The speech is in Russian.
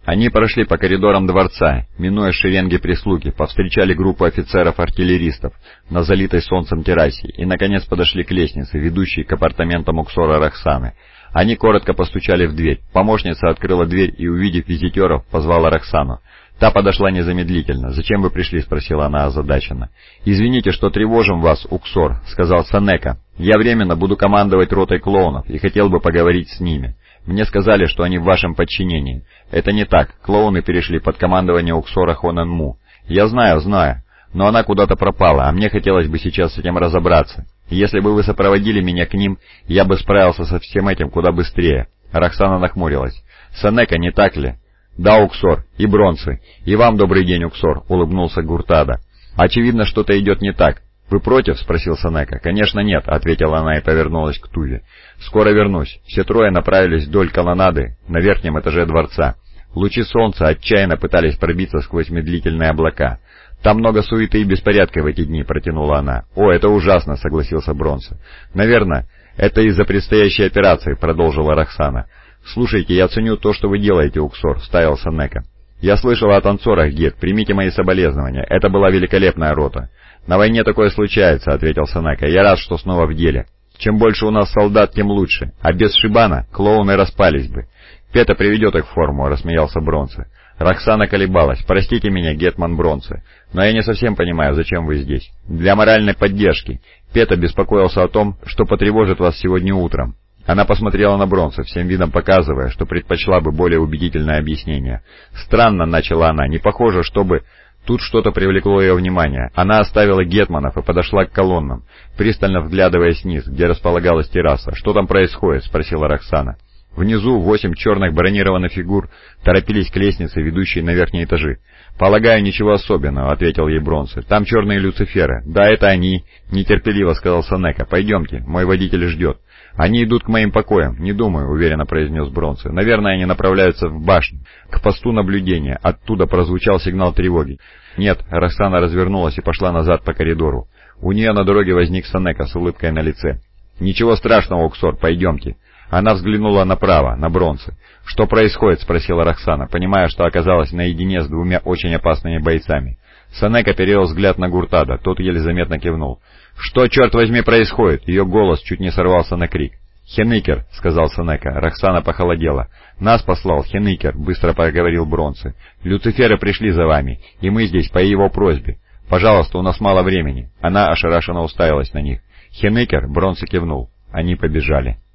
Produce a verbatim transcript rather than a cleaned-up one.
Они прошли по коридорам дворца, минуя шеренги прислуги, повстречали группу офицеров-артиллеристов на залитой солнцем террасе и, наконец, подошли к лестнице, ведущей к апартаментам Уксора Роксаны. Они коротко постучали в дверь. Помощница открыла дверь и, увидев визитеров, позвала Роксану. Та подошла незамедлительно. «Зачем вы пришли?» — спросила она озадаченно. «Извините, что тревожим вас, Уксор», — сказал Сенека. «Я временно буду командовать ротой клоунов и хотел бы поговорить с ними. Мне сказали, что они в вашем подчинении. Это не так. Клоуны перешли под командование Уксора Хоненму. Я знаю, знаю. Но она куда-то пропала, а мне хотелось бы сейчас с этим разобраться. Если бы вы сопроводили меня к ним, я бы справился со всем этим куда быстрее». Роксана нахмурилась. «Сенека, не так ли?» «Да, Уксор. И Бронцы. И вам добрый день, Уксор», — улыбнулся Гуртада. «Очевидно, что-то идет не так. Вы против?» — спросил Сенека. «Конечно нет», — ответила она и повернулась к Туве. «Скоро вернусь». Все трое направились вдоль колоннады на верхнем этаже дворца. Лучи солнца отчаянно пытались пробиться сквозь медлительные облака. «Там много суеты и беспорядка в эти дни», — протянула она. «О, это ужасно», — согласился Бронце. «Наверное, это из-за предстоящей операции», — продолжила Роксана. «Слушайте, я ценю то, что вы делаете, Уксор», — вставил Сенека. «Я слышал о танцорах, Гет, примите мои соболезнования. Это была великолепная рота». «На войне такое случается», — ответил Сенека. «Я рад, что снова в деле. Чем больше у нас солдат, тем лучше. А без Шибана клоуны распались бы». «Пета приведет их в форму», — рассмеялся Бронце. Роксана колебалась. «Простите меня, гетман Бронце, но я не совсем понимаю, зачем вы здесь». «Для моральной поддержки. Пета беспокоился о том, что потревожит вас сегодня утром». Она посмотрела на Бронце, всем видом показывая, что предпочла бы более убедительное объяснение. «Странно», — начала она, — «не похоже, чтобы...» Тут что-то привлекло ее внимание. Она оставила гетманов и подошла к колоннам, пристально вглядываясь вниз, где располагалась терраса. «Что там происходит?» — спросила Роксана. Внизу восемь черных бронированных фигур торопились к лестнице, ведущей на верхние этажи. «Полагаю, ничего особенного», — ответил ей Бронце. «Там черные Люциферы». «Да, это они», — нетерпеливо сказал Сенека. «Пойдемте, мой водитель ждет». «Они идут к моим покоям, не думаю», — уверенно произнес Бронце. «Наверное, они направляются в башню, к посту наблюдения». Оттуда прозвучал сигнал тревоги. «Нет», — Роксана развернулась и пошла назад по коридору. У нее на дороге возник Сенека с улыбкой на лице. «Ничего страшного, Уксор, пойдемте». Она взглянула направо, на Бронце. «Что происходит?» — спросила Роксана, понимая, что оказалась наедине с двумя очень опасными бойцами. Сенека перевел взгляд на Гуртада, тот еле заметно кивнул. «Что, черт возьми, происходит?» Ее голос чуть не сорвался на крик. «Хеникер», — сказал Сенека. Роксана похолодела. «Нас послал Хеникер», — быстро проговорил Бронце. «Люциферы пришли за вами, и мы здесь по его просьбе. Пожалуйста, у нас мало времени». Она ошарашенно уставилась на них. «Хеникер», — Бронце кивнул. Они побежали.